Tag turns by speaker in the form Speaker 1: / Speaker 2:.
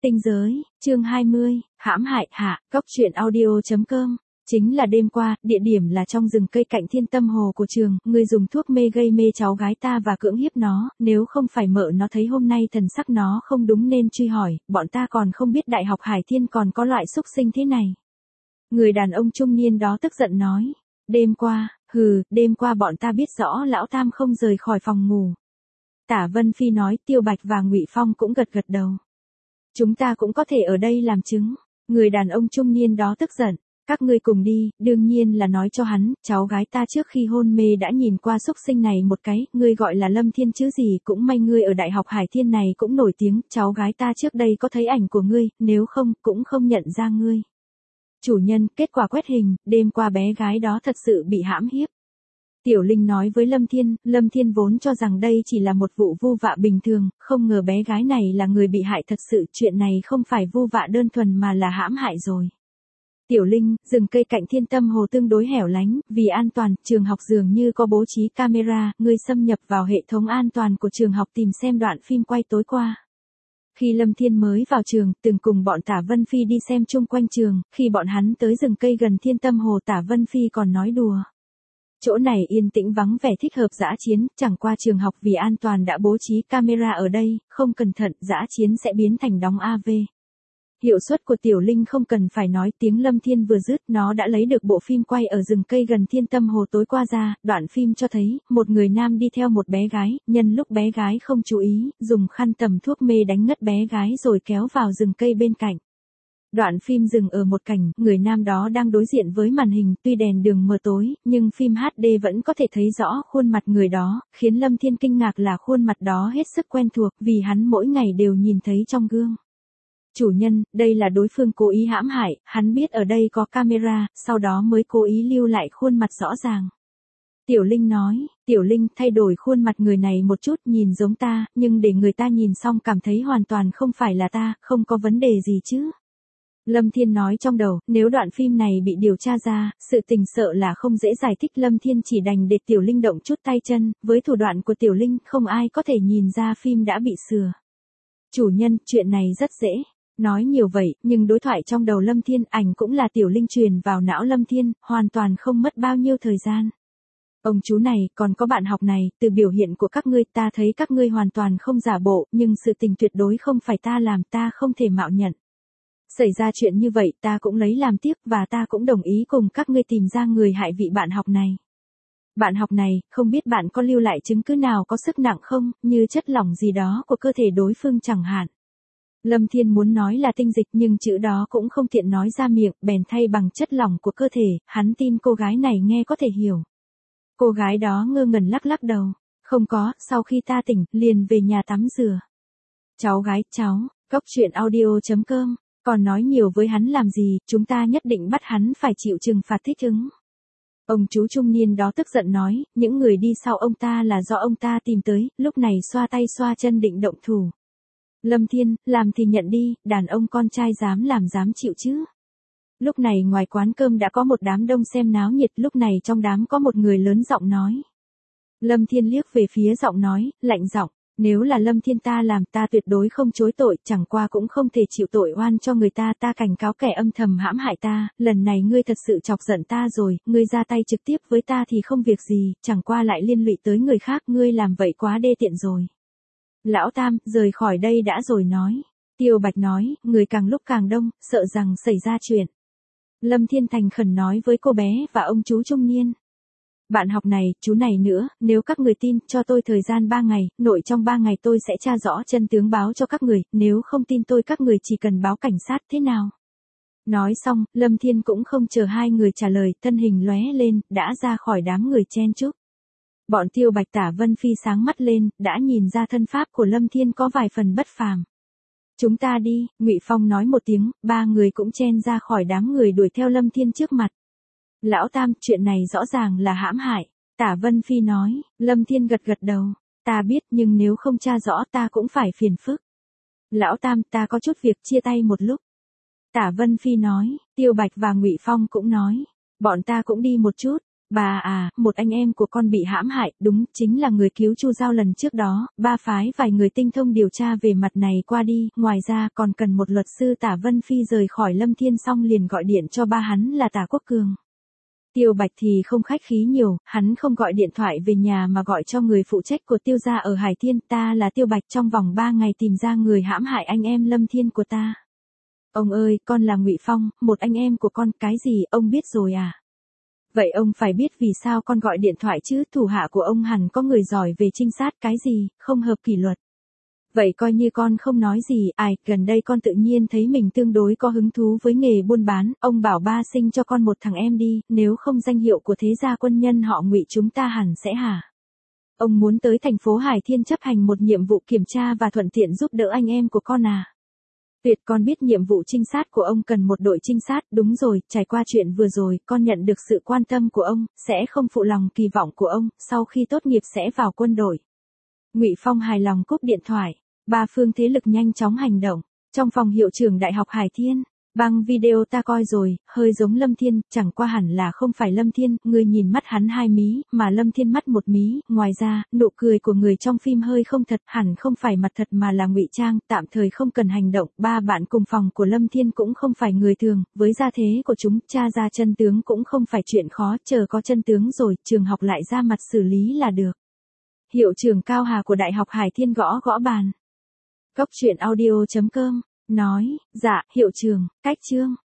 Speaker 1: Tinh giới, chương 20, hãm hại hạ, góc truyện audio.com. Chính là đêm qua, địa điểm là trong rừng cây cạnh Thiên Tâm Hồ của trường, người dùng thuốc mê gây mê cháu gái ta và cưỡng hiếp nó, nếu không phải mợ nó thấy hôm nay thần sắc nó không đúng nên truy hỏi, bọn ta còn không biết Đại học Hải Thiên còn có loại xúc sinh thế này. Người đàn ông trung niên đó tức giận nói, đêm qua bọn ta biết rõ lão tam không rời khỏi phòng ngủ. Tả Vân Phi nói, Tiêu Bạch và Ngụy Phong cũng gật gật đầu. Chúng ta cũng có thể ở đây làm chứng. Người đàn ông trung niên đó tức giận. Các ngươi cùng đi, đương nhiên là nói cho hắn, cháu gái ta trước khi hôn mê đã nhìn qua xúc sinh này một cái, ngươi gọi là Lâm Thiên chứ gì, cũng may ngươi ở Đại học Hải Thiên này cũng nổi tiếng, cháu gái ta trước đây có thấy ảnh của ngươi, nếu không, cũng không nhận ra ngươi. Chủ nhân, kết quả quét hình, đêm qua bé gái đó thật sự bị hãm hiếp. Tiểu Linh nói với Lâm Thiên vốn cho rằng đây chỉ là một vụ vu vạ bình thường, không ngờ bé gái này là người bị hại thật sự, chuyện này không phải vu vạ đơn thuần mà là hãm hại rồi. Tiểu Linh, rừng cây cạnh Thiên Tâm Hồ tương đối hẻo lánh, vì an toàn, trường học dường như có bố trí camera, ngươi xâm nhập vào hệ thống an toàn của trường học tìm xem đoạn phim quay tối qua. Khi Lâm Thiên mới vào trường, từng cùng bọn Tả Vân Phi đi xem chung quanh trường, khi bọn hắn tới rừng cây gần Thiên Tâm Hồ Tả Vân Phi còn nói đùa. Chỗ này yên tĩnh vắng vẻ thích hợp dã chiến, chẳng qua trường học vì an toàn đã bố trí camera ở đây, không cẩn thận dã chiến sẽ biến thành đóng AV. Hiệu suất của Tiểu Linh không cần phải nói, tiếng Lâm Thiên vừa dứt, nó đã lấy được bộ phim quay ở rừng cây gần Thiên Tâm Hồ tối qua ra, đoạn phim cho thấy, một người nam đi theo một bé gái, nhân lúc bé gái không chú ý, dùng khăn tầm thuốc mê đánh ngất bé gái rồi kéo vào rừng cây bên cạnh. Đoạn phim dừng ở một cảnh, người nam đó đang đối diện với màn hình, tuy đèn đường mờ tối, nhưng phim HD vẫn có thể thấy rõ khuôn mặt người đó, khiến Lâm Thiên kinh ngạc là khuôn mặt đó hết sức quen thuộc, vì hắn mỗi ngày đều nhìn thấy trong gương. Chủ nhân, đây là đối phương cố ý hãm hại, hắn biết ở đây có camera, sau đó mới cố ý lưu lại khuôn mặt rõ ràng. Tiểu Linh nói, Tiểu Linh thay đổi khuôn mặt người này một chút nhìn giống ta, nhưng để người ta nhìn xong cảm thấy hoàn toàn không phải là ta, không có vấn đề gì chứ. Lâm Thiên nói trong đầu, nếu đoạn phim này bị điều tra ra, sự tình sợ là không dễ giải thích. Lâm Thiên chỉ đành để Tiểu Linh động chút tay chân, với thủ đoạn của Tiểu Linh không ai có thể nhìn ra phim đã bị sửa. Chủ nhân, chuyện này rất dễ. Nói nhiều vậy, nhưng đối thoại trong đầu Lâm Thiên ảnh cũng là Tiểu Linh truyền vào não Lâm Thiên, hoàn toàn không mất bao nhiêu thời gian. Ông chú này, còn có bạn học này, từ biểu hiện của các ngươi ta thấy các ngươi hoàn toàn không giả bộ, nhưng sự tình tuyệt đối không phải ta làm, ta không thể mạo nhận. Xảy ra chuyện như vậy ta cũng lấy làm tiếc và ta cũng đồng ý cùng các ngươi tìm ra người hại vị bạn học này. Bạn học này, không biết bạn có lưu lại chứng cứ nào có sức nặng không, như chất lỏng gì đó của cơ thể đối phương chẳng hạn. Lâm Thiên muốn nói là tinh dịch nhưng chữ đó cũng không tiện nói ra miệng, bèn thay bằng chất lỏng của cơ thể, hắn tin cô gái này nghe có thể hiểu. Cô gái đó ngơ ngẩn lắc lắc đầu, không có, sau khi ta tỉnh, liền về nhà tắm rửa. Cháu gái, cháu, góc truyện audio.com, còn nói nhiều với hắn làm gì, chúng ta nhất định bắt hắn phải chịu trừng phạt thích ứng. Ông chú trung niên đó tức giận nói, những người đi sau ông ta là do ông ta tìm tới, lúc này xoa tay xoa chân định động thủ. Lâm Thiên, làm thì nhận đi, đàn ông con trai dám làm dám chịu chứ. Lúc này ngoài quán cơm đã có một đám đông xem náo nhiệt, lúc này trong đám có một người lớn giọng nói. Lâm Thiên liếc về phía giọng nói, lạnh giọng, nếu là Lâm Thiên ta làm ta tuyệt đối không chối tội, chẳng qua cũng không thể chịu tội oan cho người ta, ta cảnh cáo kẻ âm thầm hãm hại ta, lần này ngươi thật sự chọc giận ta rồi, ngươi ra tay trực tiếp với ta thì không việc gì, chẳng qua lại liên lụy tới người khác, ngươi làm vậy quá đê tiện rồi. Lão Tam, rời khỏi đây đã rồi nói. Tiêu Bạch nói, người càng lúc càng đông, sợ rằng xảy ra chuyện. Lâm Thiên thành khẩn nói với cô bé và ông chú trung niên. Bạn học này, chú này nữa, nếu các người tin, cho tôi thời gian 3 ngày, nội trong 3 ngày tôi sẽ tra rõ chân tướng báo cho các người, nếu không tin tôi các người chỉ cần báo cảnh sát thế nào. Nói xong, Lâm Thiên cũng không chờ hai người trả lời, thân hình lóe lên, đã ra khỏi đám người chen chúc. Bọn Tiêu Bạch Tả Vân Phi sáng mắt lên, đã nhìn ra thân pháp của Lâm Thiên có vài phần bất phàm. Chúng ta đi, Ngụy Phong nói một tiếng, ba người cũng chen ra khỏi đám người đuổi theo Lâm Thiên trước mặt. Lão Tam, chuyện này rõ ràng là hãm hại. Tả Vân Phi nói, Lâm Thiên gật gật đầu, ta biết nhưng nếu không tra rõ ta cũng phải phiền phức. Lão Tam, ta có chút việc chia tay một lúc. Tả Vân Phi nói, Tiêu Bạch và Ngụy Phong cũng nói, bọn ta cũng đi một chút. Bà à, một anh em của con bị hãm hại, đúng, chính là người cứu Chu Giao lần trước đó, ba phái vài người tinh thông điều tra về mặt này qua đi, ngoài ra còn cần một luật sư Tả Vân Phi rời khỏi Lâm Thiên xong liền gọi điện cho ba hắn là Tả Quốc Cường. Tiêu Bạch thì không khách khí nhiều, hắn không gọi điện thoại về nhà mà gọi cho người phụ trách của Tiêu gia ở Hải Thiên, ta là Tiêu Bạch, trong vòng 3 ngày tìm ra người hãm hại anh em Lâm Thiên của ta. Ông ơi, con là Ngụy Phong, một anh em của con, cái gì, ông biết rồi à? Vậy ông phải biết vì sao con gọi điện thoại chứ, thủ hạ của ông hẳn có người giỏi về trinh sát, cái gì, không hợp kỷ luật. Vậy coi như con không nói gì, gần đây con tự nhiên thấy mình tương đối có hứng thú với nghề buôn bán, ông bảo ba sinh cho con một thằng em đi, nếu không danh hiệu của thế gia quân nhân họ Ngụy chúng ta hẳn sẽ hả? Ông muốn tới thành phố Hải Thiên chấp hành một nhiệm vụ kiểm tra và thuận tiện giúp đỡ anh em của con à? Tuyệt, con biết nhiệm vụ trinh sát của ông cần một đội trinh sát, đúng rồi, trải qua chuyện vừa rồi, con nhận được sự quan tâm của ông, sẽ không phụ lòng kỳ vọng của ông, sau khi tốt nghiệp sẽ vào quân đội. Ngụy Phong hài lòng cúp điện thoại, ba phương thế lực nhanh chóng hành động, trong phòng hiệu trưởng Đại học Hải Thiên. Băng video ta coi rồi, hơi giống Lâm Thiên, chẳng qua hẳn là không phải Lâm Thiên, người nhìn mắt hắn 2 mí, mà Lâm Thiên mắt 1 mí, ngoài ra, nụ cười của người trong phim hơi không thật, hẳn không phải mặt thật mà là ngụy trang, tạm thời không cần hành động, ba bạn cùng phòng của Lâm Thiên cũng không phải người thường, với gia thế của chúng, tra ra chân tướng cũng không phải chuyện khó, chờ có chân tướng rồi, trường học lại ra mặt xử lý là được. Hiệu trưởng Cao Hà của Đại học Hải Thiên gõ gõ bàn. Cốc truyện audio.com nói, dạ, hiệu trưởng, cách chương.